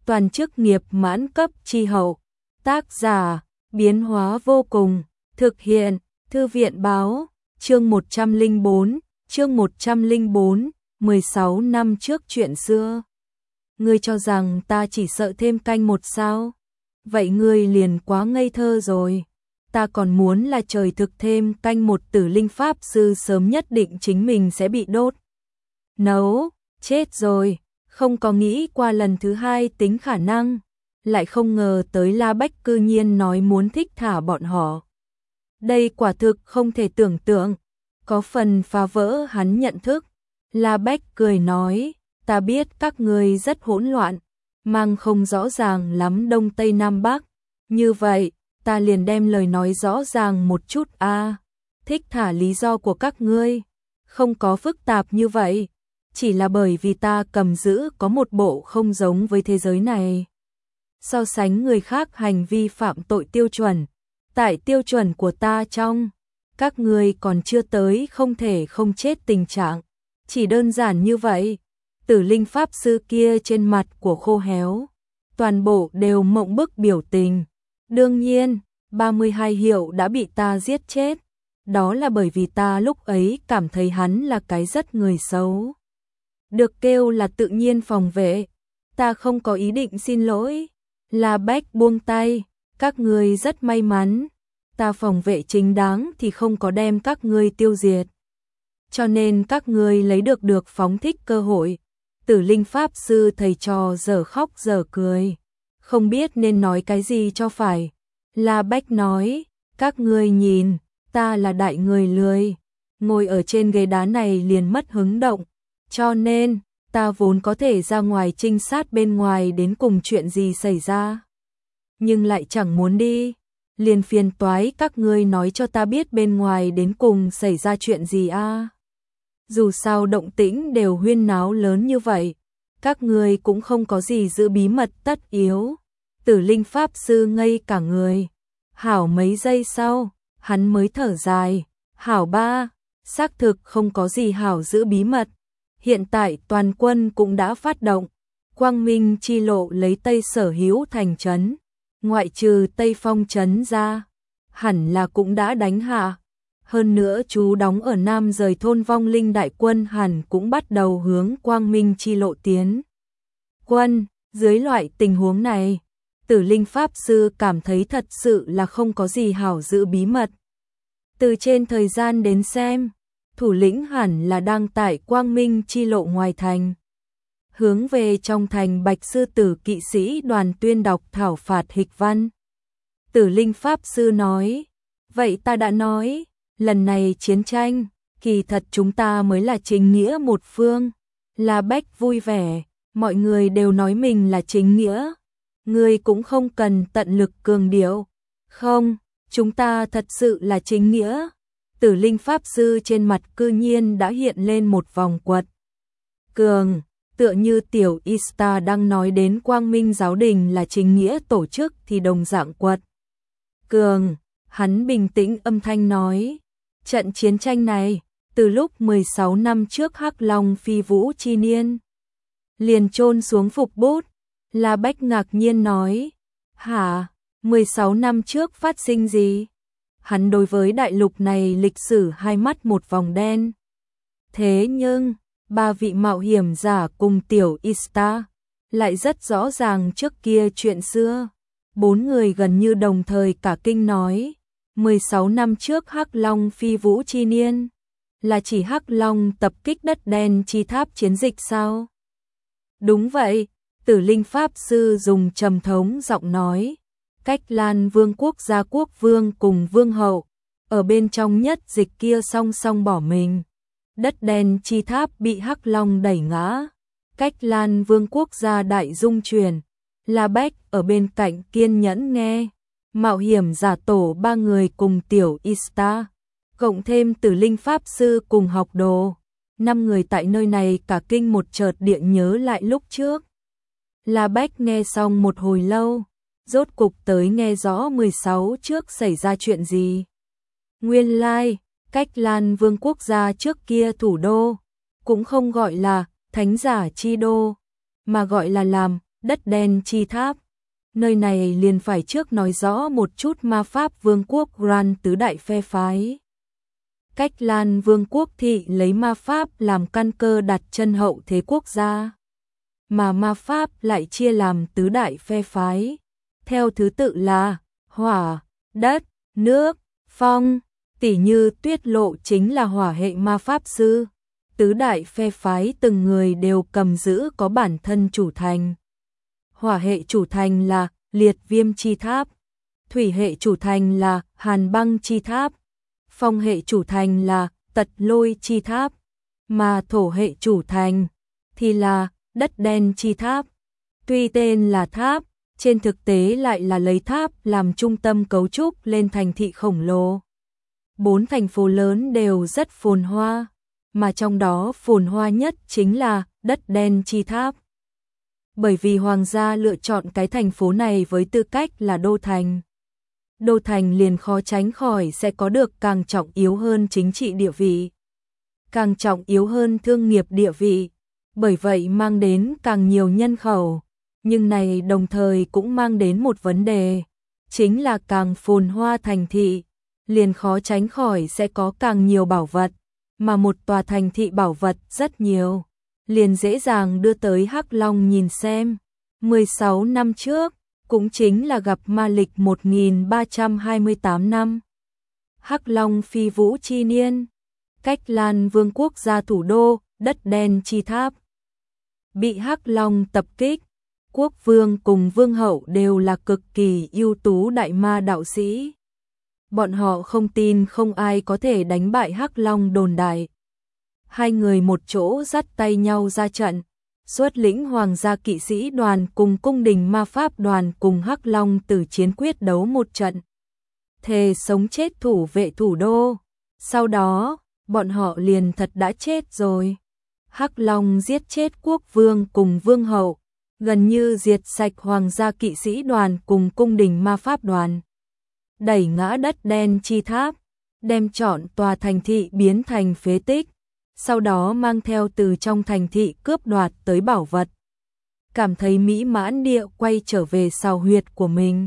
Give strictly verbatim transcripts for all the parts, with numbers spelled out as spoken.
toàn chức nghiệp mãn cấp chi hậu. Tác giả, biến hóa vô cùng, thực hiện, Thư viện báo, chương một trăm lẻ bốn, chương một trăm lẻ bốn, mười sáu năm trước chuyện xưa. Ngươi cho rằng ta chỉ sợ thêm canh một sao? Vậy ngươi liền quá ngây thơ rồi. Ta còn muốn là trời thực thêm canh một, Tử Linh Pháp Sư sớm nhất định chính mình sẽ bị đốt. Nấu, chết rồi, không có nghĩ qua lần thứ hai tính khả năng, lại không ngờ tới La Bách cư nhiên nói muốn thích thả bọn họ. Đây quả thực không thể tưởng tượng, có phần phá vỡ hắn nhận thức. La Bách cười nói, ta biết các ngươi rất hỗn loạn, mang không rõ ràng lắm Đông Tây Nam Bắc, như vậy, ta liền đem lời nói rõ ràng một chút a. À, thích thả lý do của các ngươi, không có phức tạp như vậy, chỉ là bởi vì ta cầm giữ có một bộ không giống với thế giới này. So sánh người khác hành vi phạm tội tiêu chuẩn, tại tiêu chuẩn của ta trong, các ngươi còn chưa tới không thể không chết tình trạng, chỉ đơn giản như vậy. Tử Linh Pháp Sư kia trên mặt của khô héo, toàn bộ đều mộng bức biểu tình. Đương nhiên, ba mươi hai hiệu đã bị ta giết chết, đó là bởi vì ta lúc ấy cảm thấy hắn là cái rất người xấu. Được kêu là tự nhiên phòng vệ, ta không có ý định xin lỗi. La Bách buông tay, các ngươi rất may mắn, ta phòng vệ chính đáng thì không có đem các ngươi tiêu diệt. Cho nên các ngươi lấy được được phóng thích cơ hội. Tử Linh Pháp Sư thầy trò giờ khóc giờ cười, không biết nên nói cái gì cho phải. La Bách nói, các ngươi nhìn, ta là đại người lười, ngồi ở trên ghế đá này liền mất hứng động, cho nên, ta vốn có thể ra ngoài trinh sát bên ngoài đến cùng chuyện gì xảy ra. Nhưng lại chẳng muốn đi, liền phiền toái các ngươi nói cho ta biết bên ngoài đến cùng xảy ra chuyện gì a. À. Dù sao động tĩnh đều huyên náo lớn như vậy, các ngươi cũng không có gì giữ bí mật tất yếu. Tử Linh Pháp Sư ngây cả người, hảo mấy giây sau, hắn mới thở dài, hảo ba, xác thực không có gì hảo giữ bí mật. Hiện tại toàn quân cũng đã phát động, Quang Minh chi lộ lấy Tây sở hữu thành trấn, ngoại trừ Tây Phong trấn ra, hẳn là cũng đã đánh hạ. Hơn nữa chú đóng ở Nam rời thôn vong linh đại quân hẳn cũng bắt đầu hướng Quang Minh chi lộ tiến. Quân, dưới loại tình huống này, Tử Linh Pháp Sư cảm thấy thật sự là không có gì hảo giữ bí mật. Từ trên thời gian đến xem, thủ lĩnh hẳn là đang tại Quang Minh chi lộ ngoài thành. Hướng về trong thành Bạch Sư Tử kỵ sĩ đoàn tuyên đọc thảo phạt hịch văn. Tử Linh Pháp Sư nói, vậy ta đã nói, lần này chiến tranh, kỳ thật chúng ta mới là chính nghĩa một phương. La Bách vui vẻ, mọi người đều nói mình là chính nghĩa. Ngươi cũng không cần tận lực cường điệu. Không, chúng ta thật sự là chính nghĩa. Tử Linh Pháp Sư trên mặt cư nhiên đã hiện lên một vòng quật cường, tựa như tiểu Ista đang nói đến Quang Minh giáo đình là chính nghĩa tổ chức thì đồng dạng quật cường. Hắn bình tĩnh âm thanh nói, trận chiến tranh này, từ lúc mười sáu năm trước Hắc Long phi vũ chi niên, liền chôn xuống phục bút. La Bách ngạc nhiên nói, hả, mười sáu năm trước phát sinh gì? Hắn đối với đại lục này lịch sử hai mắt một vòng đen. Thế nhưng, ba vị mạo hiểm giả cùng tiểu Ista lại rất rõ ràng trước kia chuyện xưa. Bốn người gần như đồng thời cả kinh nói, mười sáu năm trước Hắc Long phi vũ chi niên, là chỉ Hắc Long tập kích đất đen chi tháp chiến dịch sao? Đúng vậy, Tử Linh Pháp Sư dùng trầm thống giọng nói, Cách Lan Vương quốc gia quốc vương cùng vương hậu, ở bên trong nhất dịch kia song song bỏ mình. Đất đen chi tháp bị Hắc Long đẩy ngã, Cách Lan Vương quốc gia đại dung chuyển. La Bách ở bên cạnh kiên nhẫn nghe, mạo hiểm giả tổ ba người cùng tiểu Ista, cộng thêm Tử Linh Pháp Sư cùng học đồ, năm người tại nơi này cả kinh một chợt địa nhớ lại lúc trước. La Bách nghe xong một hồi lâu, rốt cục tới nghe rõ mười sáu trước xảy ra chuyện gì. Nguyên lai, Cách Lan Vương quốc gia trước kia thủ đô, cũng không gọi là Thánh giả chi đô, mà gọi là làm đất đen chi tháp. Nơi này liền phải trước nói rõ một chút ma pháp vương quốc Grand tứ đại phe phái. Cách Lan vương quốc thị lấy ma pháp làm căn cơ đặt chân hậu thế quốc gia. Mà ma pháp lại chia làm tứ đại phe phái. Theo thứ tự là hỏa, đất, nước, phong. Tỉ như Tuyết Lộ chính là hỏa hệ ma pháp sư. Tứ đại phe phái từng người đều cầm giữ có bản thân chủ thành. Hỏa hệ chủ thành là Liệt Viêm chi tháp. Thủy hệ chủ thành là Hàn Băng chi tháp. Phong hệ chủ thành là Tật Lôi chi tháp. Mà thổ hệ chủ thành thì là Đất Đen chi tháp. Tuy tên là tháp, trên thực tế lại là lấy tháp làm trung tâm cấu trúc lên thành thị khổng lồ. Bốn thành phố lớn đều rất phồn hoa, mà trong đó phồn hoa nhất chính là Đất Đen chi tháp. Bởi vì hoàng gia lựa chọn cái thành phố này với tư cách là đô thành. Đô thành liền khó tránh khỏi sẽ có được càng trọng yếu hơn chính trị địa vị, càng trọng yếu hơn thương nghiệp địa vị, bởi vậy mang đến càng nhiều nhân khẩu, nhưng này đồng thời cũng mang đến một vấn đề, chính là càng phồn hoa thành thị, liền khó tránh khỏi sẽ có càng nhiều bảo vật, mà một tòa thành thị bảo vật rất nhiều, liền dễ dàng đưa tới Hắc Long nhìn xem. mười sáu năm trước, cũng chính là gặp ma lịch một nghìn ba trăm hai mươi tám năm. Hắc Long phi vũ chi niên, Cách Lan vương quốc gia thủ đô, Đất Đen chi tháp. Bị Hắc Long tập kích, quốc vương cùng vương hậu đều là cực kỳ ưu tú đại ma đạo sĩ. Bọn họ không tin không ai có thể đánh bại Hắc Long đồn đại. Hai người một chỗ dắt tay nhau ra trận, xuất lĩnh hoàng gia kỵ sĩ đoàn cùng cung đình ma pháp đoàn cùng Hắc Long tử chiến quyết đấu một trận. Thề sống chết thủ vệ thủ đô. Sau đó, bọn họ liền thật đã chết rồi. Hắc Long giết chết quốc vương cùng vương hậu, gần như diệt sạch hoàng gia kỵ sĩ đoàn cùng cung đình ma pháp đoàn. Đẩy ngã Đất Đen chi tháp, đem trọn tòa thành thị biến thành phế tích, sau đó mang theo từ trong thành thị cướp đoạt tới bảo vật. Cảm thấy mỹ mãn địa quay trở về sào huyệt của mình.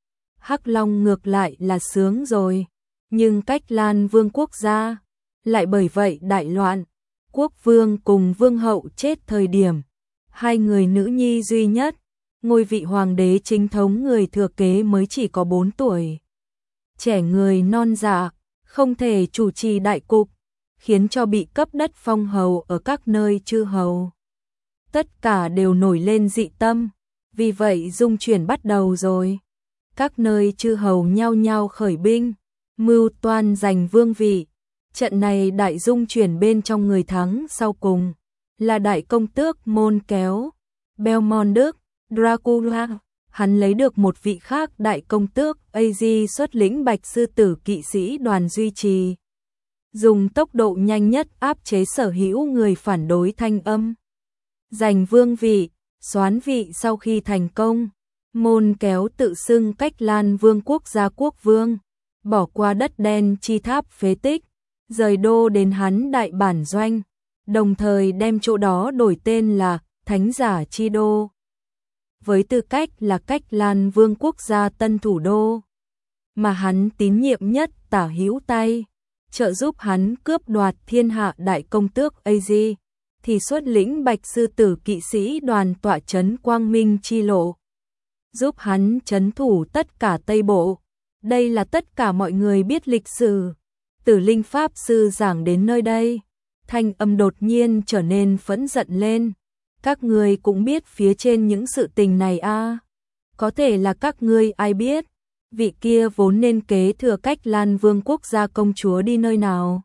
Hắc Long ngược lại là sướng rồi, nhưng Cách Lan vương quốc gia lại bởi vậy đại loạn. Quốc vương cùng vương hậu chết thời điểm, hai người nữ nhi duy nhất, ngôi vị hoàng đế chính thống người thừa kế mới chỉ có bốn tuổi. Trẻ người non dạ, không thể chủ trì đại cục, khiến cho bị cấp đất phong hầu ở các nơi chư hầu. Tất cả đều nổi lên dị tâm, vì vậy dung chuyển bắt đầu rồi. Các nơi chư hầu nhao nhao khởi binh, mưu toan giành vương vị. Trận này đại dung chuyển bên trong người thắng sau cùng là đại công tước Môn Kéo, Belmont Đức, Dracula. Hắn lấy được một vị khác đại công tước Az xuất lĩnh Bạch Sư Tử kỵ sĩ đoàn duy trì, dùng tốc độ nhanh nhất áp chế sở hữu người phản đối thanh âm, giành vương vị, soán vị. Sau khi thành công, Môn Kéo tự xưng Cách Lan vương quốc gia quốc vương, bỏ qua Đất Đen chi tháp phế tích, rời đô đến hắn đại bản doanh, đồng thời đem chỗ đó đổi tên là Thánh Giả chi đô, với tư cách là Cách Lan vương quốc gia tân thủ đô, mà hắn tín nhiệm nhất tả hữu tay, trợ giúp hắn cướp đoạt thiên hạ đại công tước Az, thì xuất lĩnh Bạch Sư Tử kỵ sĩ đoàn tọa trấn Quang Minh chi lộ, giúp hắn trấn thủ tất cả Tây Bộ. Đây là tất cả mọi người biết lịch sử. Tử Linh Pháp Sư giảng đến nơi đây, thanh âm đột nhiên trở nên phẫn giận lên. Các ngươi cũng biết phía trên những sự tình này a? À? Có thể là các ngươi ai biết, vị kia vốn nên kế thừa Cách Lan vương quốc gia công chúa đi nơi nào?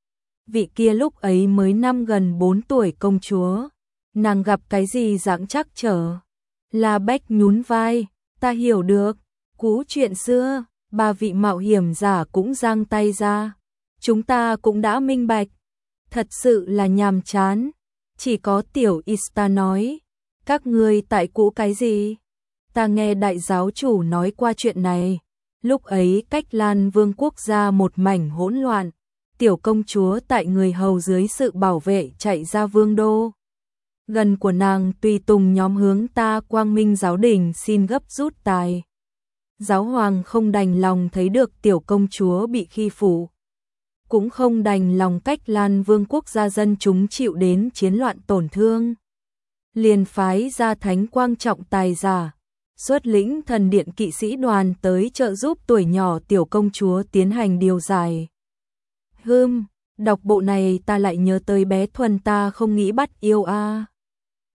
Vị kia lúc ấy mới năm gần bốn tuổi công chúa, nàng gặp cái gì dạng trắc trở? La Bách nhún vai, ta hiểu được, cũ chuyện xưa, ba vị mạo hiểm giả cũng giang tay ra. Chúng ta cũng đã minh bạch, thật sự là nhàm chán. Chỉ có tiểu Ista nói, các ngươi tại cũ cái gì? Ta nghe đại giáo chủ nói qua chuyện này. Lúc ấy Cách Lan vương quốc gia một mảnh hỗn loạn, tiểu công chúa tại người hầu dưới sự bảo vệ chạy ra vương đô. gần của nàng tùy tùng nhóm hướng ta Quang Minh giáo đình xin gấp rút tài. Giáo hoàng không đành lòng thấy được tiểu công chúa bị khi phụ, cũng không đành lòng cách Lan Vương quốc gia dân chúng chịu đến chiến loạn tổn thương. Liền phái ra thánh quang trọng tài giả, xuất lĩnh thần điện kỵ sĩ đoàn tới trợ giúp tuổi nhỏ tiểu công chúa tiến hành điều giải. Hưm, đọc bộ này ta lại nhớ tới bé Thuần ta không nghĩ bắt yêu a.